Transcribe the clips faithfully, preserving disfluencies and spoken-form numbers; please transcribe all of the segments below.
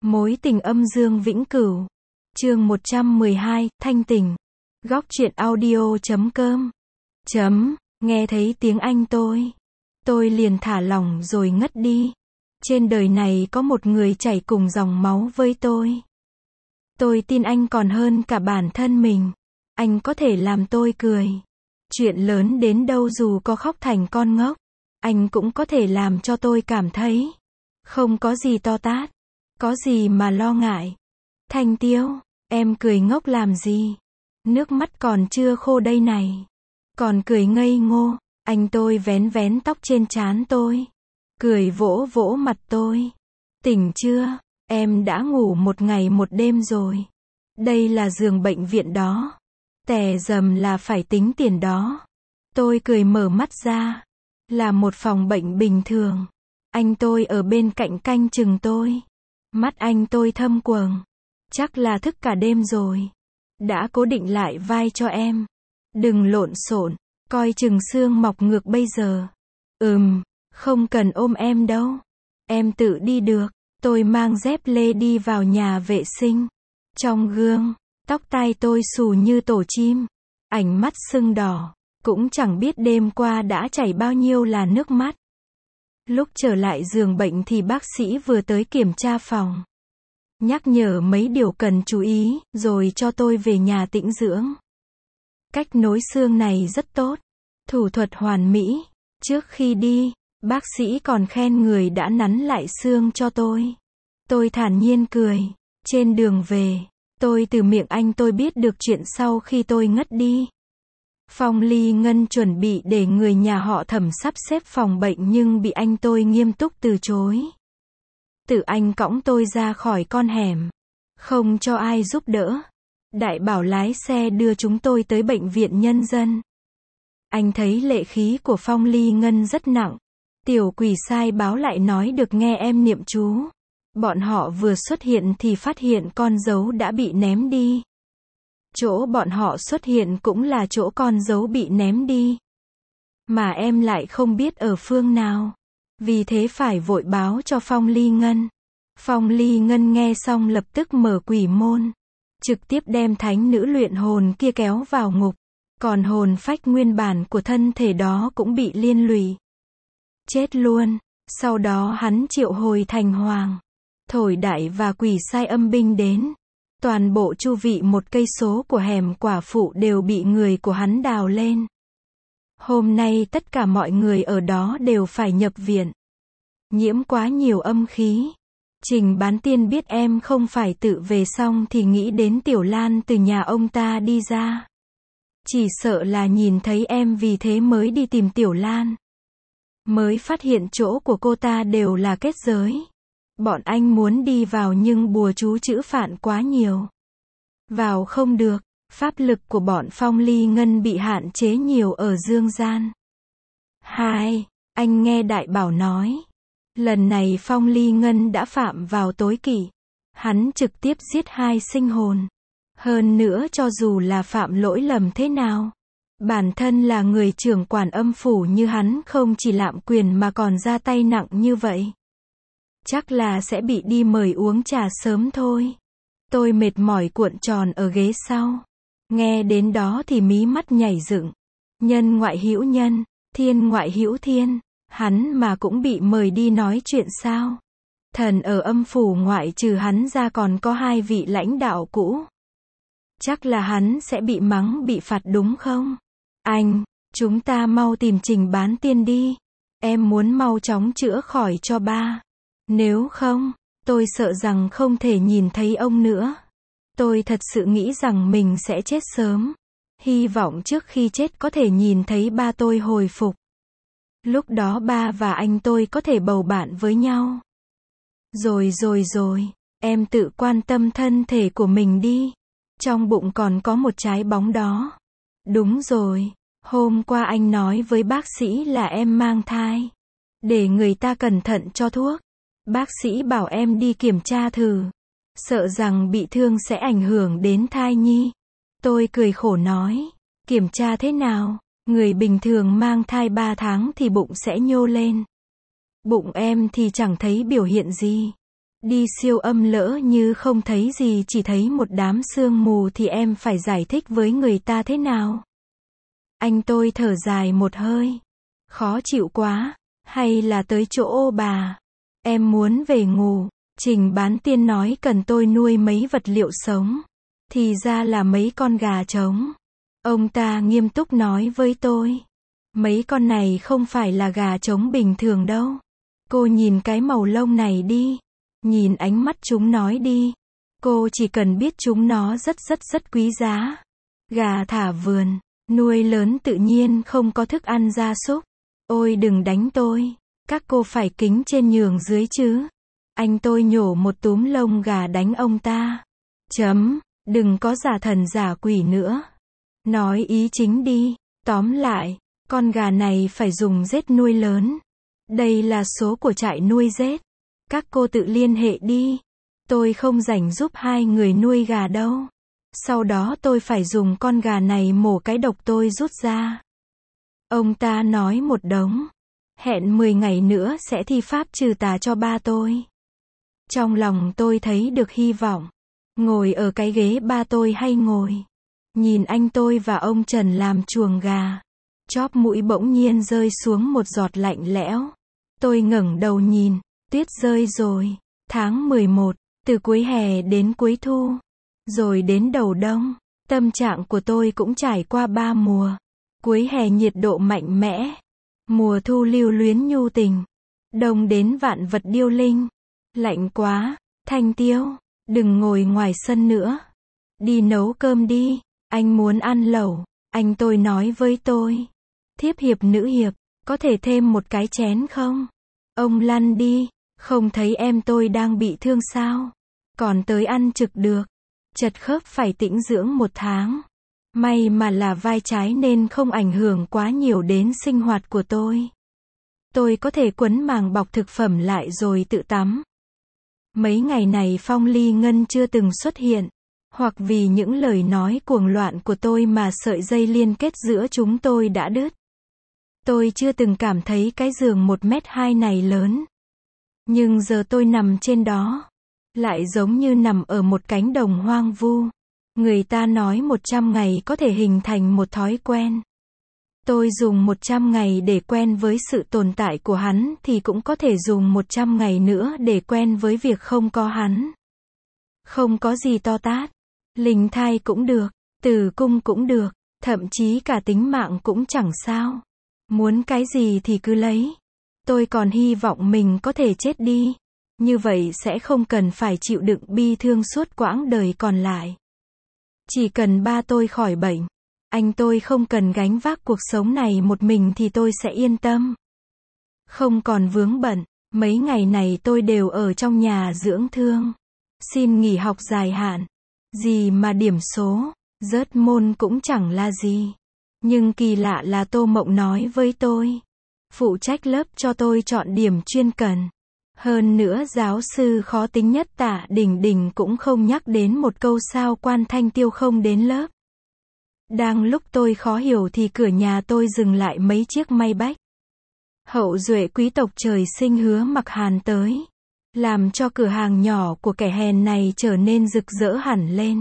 Mối tình âm dương vĩnh cửu. Chương một trăm mười hai, Thanh tình. Góc truyện audio chấm com. Chấm, nghe thấy tiếng anh tôi. Tôi liền thả lỏng rồi ngất đi. Trên đời này có một người chảy cùng dòng máu với tôi. Tôi tin anh còn hơn cả bản thân mình. Anh có thể làm tôi cười. Chuyện lớn đến đâu dù có khóc thành con ngốc, anh cũng có thể làm cho tôi cảm thấy không có gì to tát, có gì mà lo ngại. Thanh Tiêu, em cười ngốc làm gì? Nước mắt còn chưa khô đây này. Còn cười ngây ngô. Anh tôi vén vén tóc trên trán tôi, cười vỗ vỗ mặt tôi. Tỉnh chưa? Em đã ngủ một ngày một đêm rồi. Đây là giường bệnh viện đó. Tè dầm là phải tính tiền đó. Tôi cười mở mắt ra. Là một phòng bệnh bình thường. Anh tôi ở bên cạnh canh chừng tôi. Mắt anh tôi thâm quầng. Chắc là thức cả đêm rồi. Đã cố định lại vai cho em. Đừng lộn xộn, coi chừng xương mọc ngược bây giờ. Ừm, không cần ôm em đâu. Em tự đi được. Tôi mang dép lê đi vào nhà vệ sinh. Trong gương, tóc tai tôi xù như tổ chim. Ánh mắt sưng đỏ. Cũng chẳng biết đêm qua đã chảy bao nhiêu là nước mắt. Lúc trở lại giường bệnh thì bác sĩ vừa tới kiểm tra phòng. Nhắc nhở mấy điều cần chú ý, rồi cho tôi về nhà tĩnh dưỡng. Cách nối xương này rất tốt. Thủ thuật hoàn mỹ. Trước khi đi, bác sĩ còn khen người đã nắn lại xương cho tôi. Tôi thản nhiên cười. Trên đường về, tôi từ miệng anh tôi biết được chuyện sau khi tôi ngất đi. Phong Ly Ngân chuẩn bị để người nhà họ Thẩm sắp xếp phòng bệnh nhưng bị anh tôi nghiêm túc từ chối. Tự anh cõng tôi ra khỏi con hẻm. Không cho ai giúp đỡ. Đại bảo lái xe đưa chúng tôi tới bệnh viện nhân dân. Anh thấy lệ khí của Phong Ly Ngân rất nặng. Tiểu quỷ sai báo lại nói được nghe em niệm chú. Bọn họ vừa xuất hiện thì phát hiện con dấu đã bị ném đi. Chỗ bọn họ xuất hiện cũng là chỗ con dấu bị ném đi. Mà em lại không biết ở phương nào. Vì thế phải vội báo cho Phong Ly Ngân. Phong Ly Ngân nghe xong lập tức mở quỷ môn. Trực tiếp đem thánh nữ luyện hồn kia kéo vào ngục. Còn hồn phách nguyên bản của thân thể đó cũng bị liên lụy. Chết luôn. Sau đó hắn triệu hồi thành hoàng. Thổi đại và quỷ sai âm binh đến. Toàn bộ chu vị một cây số của hẻm quả phụ đều bị người của hắn đào lên. Hôm nay tất cả mọi người ở đó đều phải nhập viện. Nhiễm quá nhiều âm khí. Trình Bán Tiên biết em không phải tự về xong thì nghĩ đến Tiểu Lan từ nhà ông ta đi ra. Chỉ sợ là nhìn thấy em vì thế mới đi tìm Tiểu Lan. Mới phát hiện chỗ của cô ta đều là kết giới. Bọn anh muốn đi vào nhưng bùa chú chữ phạn quá nhiều. Vào không được. Pháp lực của bọn Phong Ly Ngân bị hạn chế nhiều ở dương gian. Hai, anh nghe đại bảo nói. Lần này Phong Ly Ngân đã phạm vào tối kỵ. Hắn trực tiếp giết hai sinh hồn. Hơn nữa cho dù là phạm lỗi lầm thế nào. Bản thân là người trưởng quản âm phủ như hắn không chỉ lạm quyền mà còn ra tay nặng như vậy. Chắc là sẽ bị đi mời uống trà sớm thôi. Tôi mệt mỏi cuộn tròn ở ghế sau. Nghe đến đó thì mí mắt nhảy dựng. Nhân ngoại hữu nhân, thiên ngoại hữu thiên. Hắn mà cũng bị mời đi nói chuyện sao? Thần ở âm phủ ngoại trừ hắn ra còn có hai vị lãnh đạo cũ. Chắc là hắn sẽ bị mắng bị phạt đúng không? Anh, chúng ta mau tìm Trình Bán Tiên đi. Em muốn mau chóng chữa khỏi cho ba. Nếu không, tôi sợ rằng không thể nhìn thấy ông nữa. Tôi thật sự nghĩ rằng mình sẽ chết sớm. Hy vọng trước khi chết có thể nhìn thấy ba tôi hồi phục. Lúc đó ba và anh tôi có thể bầu bạn với nhau. Rồi rồi rồi, em tự quan tâm thân thể của mình đi. Trong bụng còn có một trái bóng đó. Đúng rồi, hôm qua anh nói với bác sĩ là em mang thai. Để người ta cẩn thận cho thuốc. Bác sĩ bảo em đi kiểm tra thử. Sợ rằng bị thương sẽ ảnh hưởng đến thai nhi. Tôi cười khổ nói. Kiểm tra thế nào? Người bình thường mang thai ba tháng thì bụng sẽ nhô lên. Bụng em thì chẳng thấy biểu hiện gì. Đi siêu âm lỡ như không thấy gì chỉ thấy một đám sương mù thì em phải giải thích với người ta thế nào? Anh tôi thở dài một hơi. Khó chịu quá, hay là tới chỗ ô bà? Em muốn về ngủ. Trình bán tiên nói cần tôi nuôi mấy vật liệu sống. Thì ra là mấy con gà trống. Ông ta nghiêm túc nói với tôi. Mấy con này không phải là gà trống bình thường đâu. Cô nhìn cái màu lông này đi. Nhìn ánh mắt chúng nói đi. Cô chỉ cần biết chúng nó rất rất rất quý giá. Gà thả vườn, nuôi lớn tự nhiên không có thức ăn gia súc. Ôi đừng đánh tôi. Các cô phải kính trên nhường dưới chứ. Anh tôi nhổ một túm lông gà đánh ông ta. Chấm, đừng có giả thần giả quỷ nữa. Nói ý chính đi. Tóm lại, con gà này phải dùng rết nuôi lớn. Đây là số của trại nuôi rết. Các cô tự liên hệ đi. Tôi không rảnh giúp hai người nuôi gà đâu. Sau đó tôi phải dùng con gà này mổ cái độc tôi rút ra. Ông ta nói một đống. Hẹn mười ngày nữa sẽ thi pháp trừ tà cho ba tôi. Trong lòng tôi thấy được hy vọng. Ngồi ở cái ghế ba tôi hay ngồi. Nhìn anh tôi và ông Trần làm chuồng gà. Chóp mũi bỗng nhiên rơi xuống một giọt lạnh lẽo. Tôi ngẩng đầu nhìn. Tuyết rơi rồi. Tháng mười một. Từ cuối hè đến cuối thu. Rồi đến đầu đông. Tâm trạng của tôi cũng trải qua ba mùa. Cuối hè nhiệt độ mạnh mẽ. Mùa thu lưu luyến nhu tình. Đông đến vạn vật điêu linh. Lạnh quá. Thanh Tiêu. Đừng ngồi ngoài sân nữa. Đi nấu cơm đi. Anh muốn ăn lẩu. Anh tôi nói với tôi. Thiếp hiệp nữ hiệp. Có thể thêm một cái chén không? Ông lăn đi. Không thấy em tôi đang bị thương sao? Còn tới ăn trực được. Chật khớp phải tĩnh dưỡng một tháng. May mà là vai trái nên không ảnh hưởng quá nhiều đến sinh hoạt của tôi. Tôi có thể quấn màng bọc thực phẩm lại rồi tự tắm. Mấy ngày này Phong Ly Ngân chưa từng xuất hiện. Hoặc vì những lời nói cuồng loạn của tôi mà sợi dây liên kết giữa chúng tôi đã đứt. Tôi chưa từng cảm thấy cái giường một mét hai này lớn. Nhưng giờ tôi nằm trên đó. Lại giống như nằm ở một cánh đồng hoang vu. Người ta nói một trăm ngày có thể hình thành một thói quen. Tôi dùng một trăm ngày để quen với sự tồn tại của hắn thì cũng có thể dùng một trăm ngày nữa để quen với việc không có hắn. Không có gì to tát. Linh thai cũng được, tử cung cũng được, thậm chí cả tính mạng cũng chẳng sao. Muốn cái gì thì cứ lấy. Tôi còn hy vọng mình có thể chết đi. Như vậy sẽ không cần phải chịu đựng bi thương suốt quãng đời còn lại. Chỉ cần ba tôi khỏi bệnh, anh tôi không cần gánh vác cuộc sống này một mình thì tôi sẽ yên tâm. Không còn vướng bận, mấy ngày này tôi đều ở trong nhà dưỡng thương. Xin nghỉ học dài hạn. Gì mà điểm số, rớt môn cũng chẳng là gì. Nhưng kỳ lạ là Tô Mộng nói với tôi. Phụ trách lớp cho tôi chọn điểm chuyên cần. Hơn nữa giáo sư khó tính nhất Tạ Đình Đình cũng không nhắc đến một câu sao Quan Thanh Tiêu không đến lớp. Đang lúc tôi khó hiểu thì cửa nhà tôi dừng lại mấy chiếc may bách. Hậu duệ quý tộc trời sinh Hứa Mặc Hàn tới. Làm cho cửa hàng nhỏ của kẻ hèn này trở nên rực rỡ hẳn lên.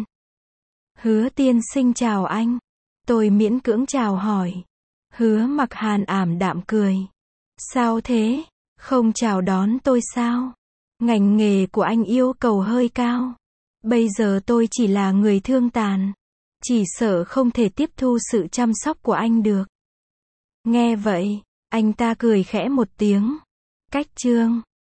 Hứa tiên sinh chào anh. Tôi miễn cưỡng chào hỏi. Hứa Mặc Hàn ảm đạm cười. Sao thế? Không chào đón tôi sao? Ngành nghề của anh yêu cầu hơi cao. Bây giờ tôi chỉ là người thương tàn. Chỉ sợ không thể tiếp thu sự chăm sóc của anh được. Nghe vậy, anh ta cười khẽ một tiếng. Cách chương